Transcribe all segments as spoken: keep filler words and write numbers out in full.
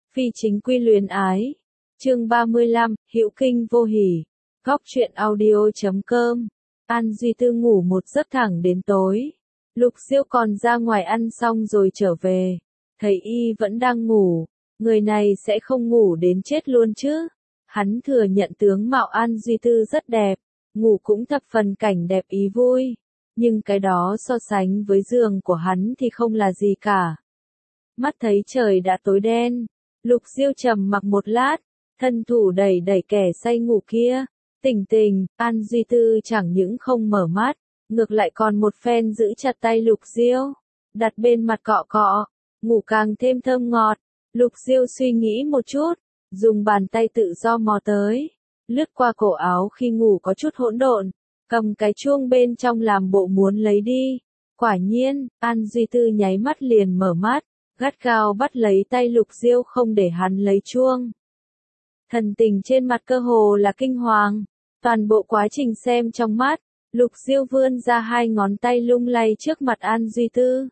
Phi chính quy luyến ái. Chương ba mươi lăm, Hữu kinh vô hỉ. Góc truyện audio chấm com. An Duy Tư ngủ một giấc thẳng đến tối. Lục Diêu còn ra ngoài ăn xong rồi trở về. Thấy y vẫn đang ngủ. Người này sẽ không ngủ đến chết luôn chứ. Hắn thừa nhận tướng mạo An Duy Tư rất đẹp. Ngủ cũng thập phần cảnh đẹp ý vui. Nhưng cái đó so sánh với giường của hắn thì không là gì cả. Mắt thấy trời đã tối đen. Lục Diêu trầm mặc một lát. Thân thủ đẩy đẩy kẻ say ngủ kia. Tỉnh tỉnh, An Duy Tư chẳng những không mở mắt. Ngược lại còn một phen giữ chặt tay Lục Diêu. Đặt bên mặt cọ cọ. Ngủ càng thêm thơm ngọt. Lục Diêu suy nghĩ một chút. Dùng bàn tay tự do mò tới. Lướt qua cổ áo khi ngủ có chút hỗn độn. Cầm cái chuông bên trong làm bộ muốn lấy đi. Quả nhiên, An Duy Tư nháy mắt liền mở mắt. Gắt gao bắt lấy tay Lục Diêu không để hắn lấy chuông. Thần tình trên mặt cơ hồ là kinh hoàng. Toàn bộ quá trình xem trong mắt. Lục Diêu vươn ra hai ngón tay lung lay trước mặt An Duy Tư.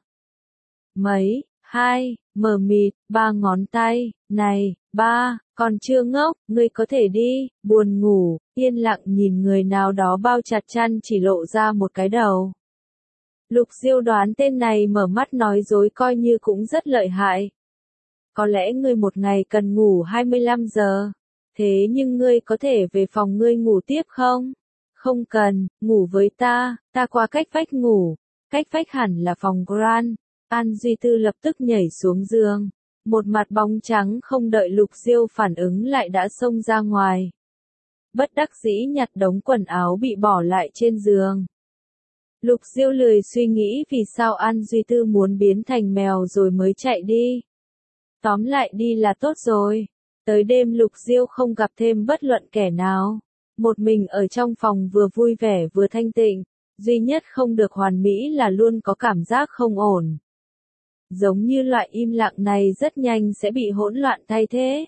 Mấy, hai, mờ mịt, ba ngón tay, này, ba, còn chưa ngốc, ngươi có thể đi, buồn ngủ, yên lặng nhìn người nào đó bao chặt chăn chỉ lộ ra một cái đầu. Lục Diêu đoán tên này mở mắt nói dối coi như cũng rất lợi hại. Có lẽ ngươi một ngày cần ngủ hai mươi lăm giờ, thế nhưng ngươi có thể về phòng ngươi ngủ tiếp không? Không cần, ngủ với ta, ta qua cách vách ngủ, cách vách hẳn là phòng Grand. An Duy Tư lập tức nhảy xuống giường, một mặt bóng trắng không đợi Lục Diêu phản ứng lại đã xông ra ngoài. Bất đắc dĩ nhặt đống quần áo bị bỏ lại trên giường. Lục Diêu lười suy nghĩ vì sao An Duy Tư muốn biến thành mèo rồi mới chạy đi. Tóm lại đi là tốt rồi. Tới đêm Lục Diêu không gặp thêm bất luận kẻ nào. Một mình ở trong phòng vừa vui vẻ vừa thanh tịnh. Duy nhất không được hoàn mỹ là luôn có cảm giác không ổn. Giống như loại im lặng này rất nhanh sẽ bị hỗn loạn thay thế.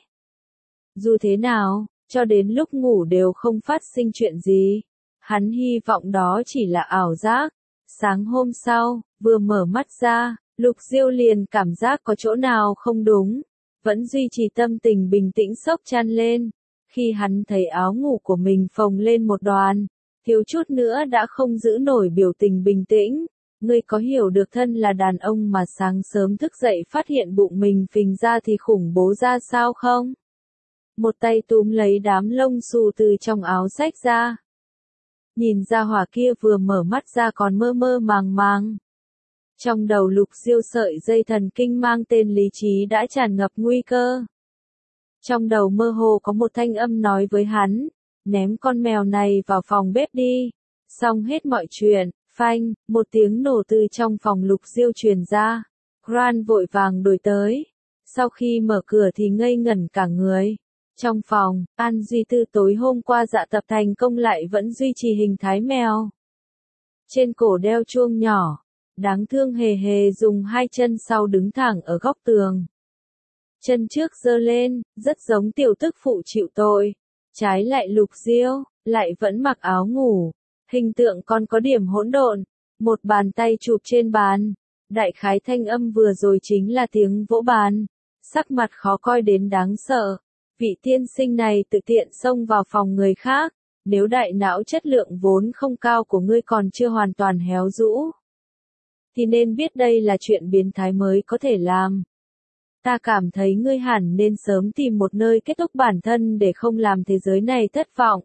Dù thế nào, cho đến lúc ngủ đều không phát sinh chuyện gì. Hắn hy vọng đó chỉ là ảo giác. Sáng hôm sau, vừa mở mắt ra, Lục Diêu liền cảm giác có chỗ nào không đúng. Vẫn duy trì tâm tình bình tĩnh xốc chăn lên. Khi hắn thấy áo ngủ của mình phồng lên một đoàn, thiếu chút nữa đã không giữ nổi biểu tình bình tĩnh. Ngươi có hiểu được thân là đàn ông mà sáng sớm thức dậy phát hiện bụng mình phình ra thì khủng bố ra sao không? Một tay túm lấy đám lông xù từ trong áo xách ra. Nhìn ra hỏa kia vừa mở mắt ra còn mơ mơ màng màng. Trong đầu Lục Diêu sợi dây thần kinh mang tên lý trí đã tràn ngập nguy cơ. Trong đầu mơ hồ có một thanh âm nói với hắn, ném con mèo này vào phòng bếp đi. Xong hết mọi chuyện, phanh, một tiếng nổ từ trong phòng Lục Diêu truyền ra. Gran vội vàng đuổi tới. Sau khi mở cửa thì ngây ngẩn cả người. Trong phòng, An Duy Tư tối hôm qua dạ tập thành công lại vẫn duy trì hình thái mèo. Trên cổ đeo chuông nhỏ, đáng thương hề hề dùng hai chân sau đứng thẳng ở góc tường. Chân trước giơ lên, rất giống tiểu tức phụ chịu tội. Trái lại Lục Diêu, lại vẫn mặc áo ngủ. Hình tượng còn có điểm hỗn độn. Một bàn tay chụp trên bàn. Đại khái thanh âm vừa rồi chính là tiếng vỗ bàn. Sắc mặt khó coi đến đáng sợ. Vị tiên sinh này tự tiện xông vào phòng người khác. Nếu đại não chất lượng vốn không cao của ngươi còn chưa hoàn toàn héo rũ, thì nên biết đây là chuyện biến thái mới có thể làm. Ta cảm thấy ngươi hẳn nên sớm tìm một nơi kết thúc bản thân để không làm thế giới này thất vọng.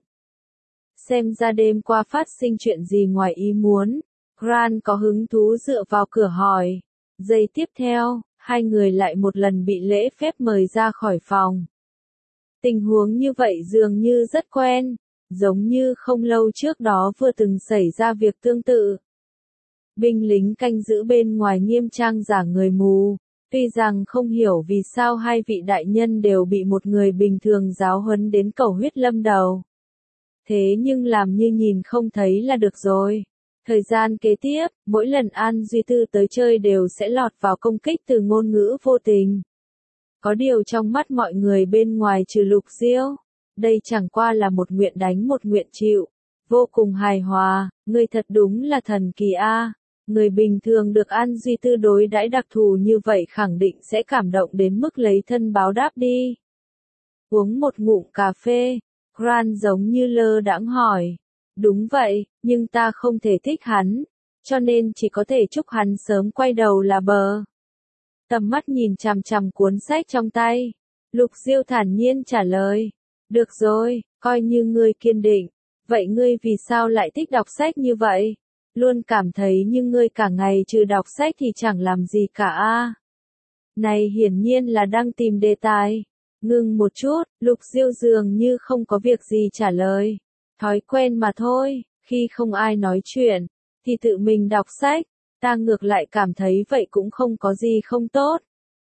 Xem ra đêm qua phát sinh chuyện gì ngoài ý muốn. Gran có hứng thú dựa vào cửa hỏi. Giây tiếp theo, hai người lại một lần bị lễ phép mời ra khỏi phòng. Tình huống như vậy dường như rất quen, giống như không lâu trước đó vừa từng xảy ra việc tương tự. Binh lính canh giữ bên ngoài nghiêm trang giả người mù, tuy rằng không hiểu vì sao hai vị đại nhân đều bị một người bình thường giáo huấn đến cầu huyết lâm đầu. Thế nhưng làm như nhìn không thấy là được rồi. Thời gian kế tiếp, mỗi lần An Duy Tư tới chơi đều sẽ lọt vào công kích từ ngôn ngữ vô tình. Có điều trong mắt mọi người bên ngoài trừ Lục Diêu, đây chẳng qua là một nguyện đánh một nguyện chịu. Vô cùng hài hòa, ngươi thật đúng là thần kỳ a. Người bình thường được An Duy Tư đối đãi đặc thù như vậy khẳng định sẽ cảm động đến mức lấy thân báo đáp đi. Uống một ngụm cà phê, Grant giống như lơ đãng hỏi. Đúng vậy, nhưng ta không thể thích hắn, cho nên chỉ có thể chúc hắn sớm quay đầu là bờ. Tầm mắt nhìn chằm chằm cuốn sách trong tay. Lục Diêu thản nhiên trả lời. Được rồi, coi như ngươi kiên định. Vậy ngươi vì sao lại thích đọc sách như vậy? Luôn cảm thấy như ngươi cả ngày trừ đọc sách thì chẳng làm gì cả a. Này hiển nhiên là đang tìm đề tài. Ngừng một chút, Lục Diêu dường như không có việc gì trả lời. Thói quen mà thôi, khi không ai nói chuyện, thì tự mình đọc sách, ta ngược lại cảm thấy vậy cũng không có gì không tốt.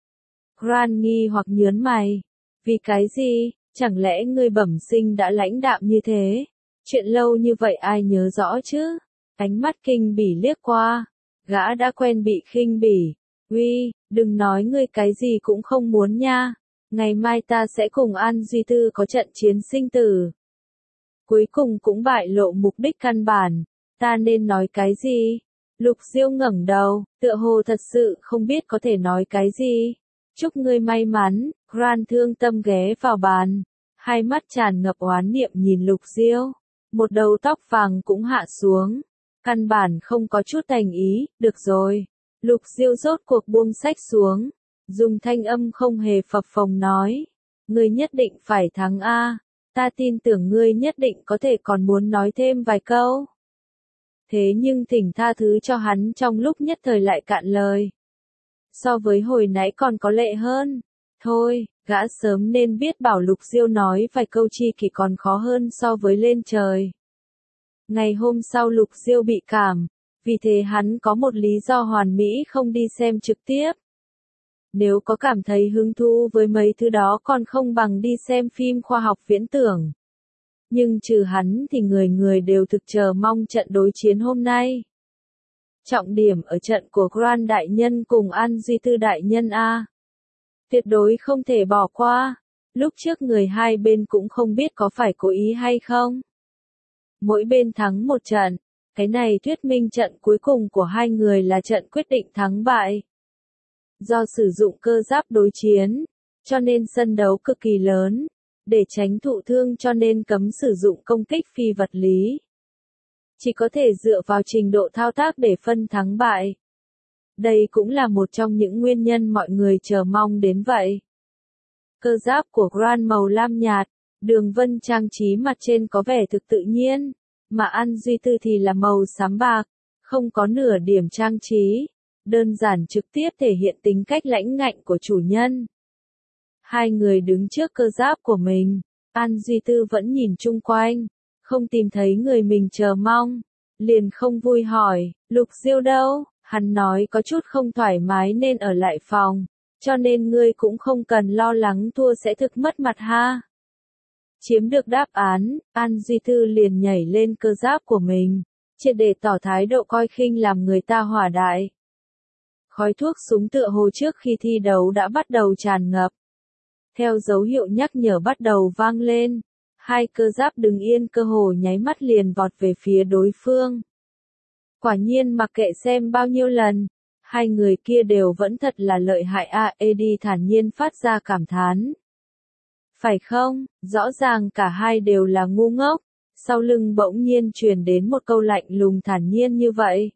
Grant nghi hoặc nhớn mày. Vì cái gì, chẳng lẽ ngươi bẩm sinh đã lãnh đạm như thế? Chuyện lâu như vậy ai nhớ rõ chứ? Ánh mắt khinh bỉ liếc qua. Gã đã quen bị khinh bỉ. Uy, đừng nói ngươi cái gì cũng không muốn nha. Ngày mai ta sẽ cùng An Duy Tư có trận chiến sinh tử. Cuối cùng cũng bại lộ mục đích căn bản. Ta nên nói cái gì? Lục Diêu ngẩng đầu, tựa hồ thật sự không biết có thể nói cái gì. Chúc ngươi may mắn. Grant thương tâm ghé vào bàn. Hai mắt tràn ngập oán niệm nhìn Lục Diêu. Một đầu tóc vàng cũng hạ xuống. Căn bản không có chút thành ý. Được rồi. Lục Diêu rốt cuộc buông sách xuống. Dùng thanh âm không hề phập phồng nói. Ngươi nhất định phải thắng a. Ta tin tưởng ngươi nhất định có thể còn muốn nói thêm vài câu. Thế nhưng thỉnh tha thứ cho hắn trong lúc nhất thời lại cạn lời. So với hồi nãy còn có lệ hơn. Thôi, gã sớm nên biết bảo Lục Diêu nói vài câu chi kỷ còn khó hơn so với lên trời. Ngày hôm sau Lục Diêu bị cảm, vì thế hắn có một lý do hoàn mỹ không đi xem trực tiếp. Nếu có cảm thấy hứng thú với mấy thứ đó còn không bằng đi xem phim khoa học viễn tưởng. Nhưng trừ hắn thì người người đều thực chờ mong trận đối chiến hôm nay. Trọng điểm ở trận của Grant đại nhân cùng An Duy Tư đại nhân A. Tuyệt đối không thể bỏ qua. Lúc trước người hai bên cũng không biết có phải cố ý hay không. Mỗi bên thắng một trận. Cái này thuyết minh trận cuối cùng của hai người là trận quyết định thắng bại. Do sử dụng cơ giáp đối chiến, cho nên sân đấu cực kỳ lớn. Để tránh thụ thương cho nên cấm sử dụng công kích phi vật lý. Chỉ có thể dựa vào trình độ thao tác để phân thắng bại. Đây cũng là một trong những nguyên nhân mọi người chờ mong đến vậy. Cơ giáp của Grant màu lam nhạt, đường vân trang trí mặt trên có vẻ thực tự nhiên, mà An Duy Tư thì là màu xám bạc, không có nửa điểm trang trí, đơn giản trực tiếp thể hiện tính cách lãnh ngạnh của chủ nhân. Hai người đứng trước cơ giáp của mình, An Duy Tư vẫn nhìn chung quanh, không tìm thấy người mình chờ mong, liền không vui hỏi, Lục Diêu đâu? Hắn nói có chút không thoải mái nên ở lại phòng, cho nên ngươi cũng không cần lo lắng thua sẽ thực mất mặt ha. Chiếm được đáp án, An Duy Tư liền nhảy lên cơ giáp của mình, triệt để tỏ thái độ coi khinh làm người ta hỏa đại. Khói thuốc súng tựa hồ trước khi thi đấu đã bắt đầu tràn ngập. Theo dấu hiệu nhắc nhở bắt đầu vang lên, hai cơ giáp đứng yên cơ hồ nháy mắt liền vọt về phía đối phương. Quả nhiên mặc kệ xem bao nhiêu lần, hai người kia đều vẫn thật là lợi hại a. Eddie thản nhiên phát ra cảm thán. Phải không, rõ ràng cả hai đều là ngu ngốc, sau lưng bỗng nhiên truyền đến một câu lạnh lùng thản nhiên như vậy.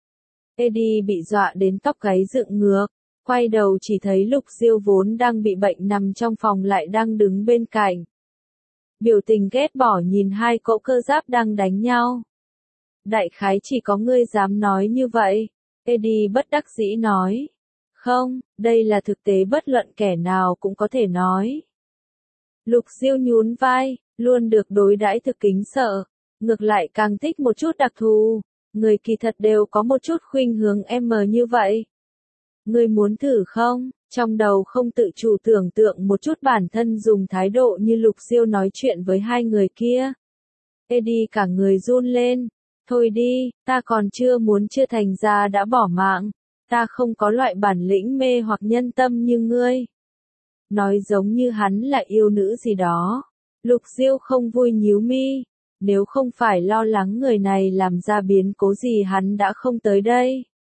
Eddie bị dọa đến tóc gáy dựng ngược, quay đầu chỉ thấy Lục Diêu vốn đang bị bệnh nằm trong phòng lại đang đứng bên cạnh. Biểu tình ghét bỏ nhìn hai cỗ cơ giáp đang đánh nhau. Đại khái chỉ có ngươi dám nói như vậy. Eddie bất đắc dĩ nói. Không, đây là thực tế bất luận kẻ nào cũng có thể nói. Lục Diêu nhún vai, luôn được đối đãi thực kính sợ. Ngược lại càng thích một chút đặc thù. Người kỳ thật đều có một chút khuynh hướng em như vậy. Ngươi muốn thử không? Trong đầu không tự chủ tưởng tượng một chút bản thân dùng thái độ như Lục Diêu nói chuyện với hai người kia. Eddie cả người run lên. Thôi đi, ta còn chưa muốn chưa thành ra đã bỏ mạng. Ta không có loại bản lĩnh mê hoặc nhân tâm như ngươi. Nói giống như hắn là yêu nữ gì đó. Lục Diêu không vui nhíu mi. Nếu không phải lo lắng người này làm ra biến cố gì hắn đã không tới đây.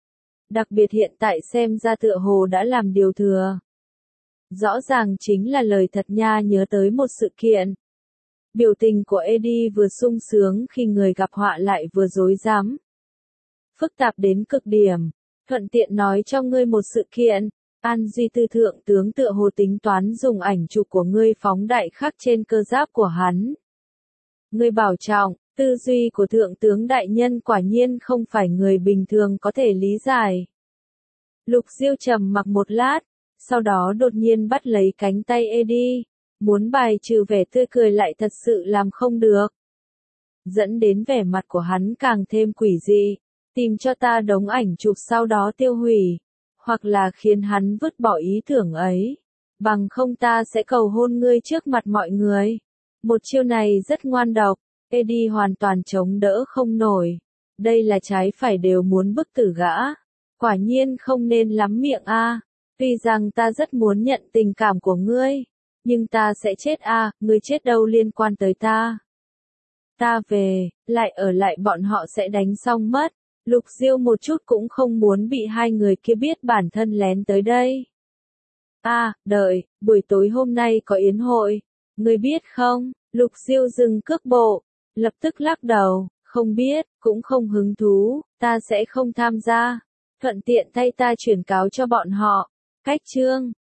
Đặc biệt hiện tại xem ra tựa hồ đã làm điều thừa. Rõ ràng chính là lời thật nha, nhớ tới một sự kiện. Biểu tình của Eddie vừa sung sướng khi người gặp họa lại vừa rối rắm. Phức tạp đến cực điểm. Thuận tiện nói cho ngươi một sự kiện. An Duy Tư thượng tướng tựa hồ tính toán dùng ảnh chụp của ngươi phóng đại khắc trên cơ giáp của hắn. Ngươi bảo trọng, tư duy của thượng tướng đại nhân quả nhiên không phải người bình thường có thể lý giải. Lục Diêu trầm mặc một lát, sau đó đột nhiên bắt lấy cánh tay Eddie, muốn bài trừ vẻ tươi cười lại thật sự làm không được. Dẫn đến vẻ mặt của hắn càng thêm quỷ dị, tìm cho ta đống ảnh chụp sau đó tiêu hủy, hoặc là khiến hắn vứt bỏ ý tưởng ấy, bằng không ta sẽ cầu hôn ngươi trước mặt mọi người. Một chiêu này rất ngoan độc, Eddie hoàn toàn chống đỡ không nổi. Đây là trái phải đều muốn bức tử gã. Quả nhiên không nên lắm miệng a. Tuy rằng ta rất muốn nhận tình cảm của ngươi, nhưng ta sẽ chết a, ngươi chết đâu liên quan tới ta. Ta về, lại ở lại bọn họ sẽ đánh xong mất. Lục Diêu một chút cũng không muốn bị hai người kia biết bản thân lén tới đây. A, đợi, buổi tối hôm nay có yến hội, ngươi biết không? Lục Diêu dừng cước bộ, lập tức lắc đầu, không biết, cũng không hứng thú, ta sẽ không tham gia. Thuận tiện thay ta chuyển cáo cho bọn họ. Cách chương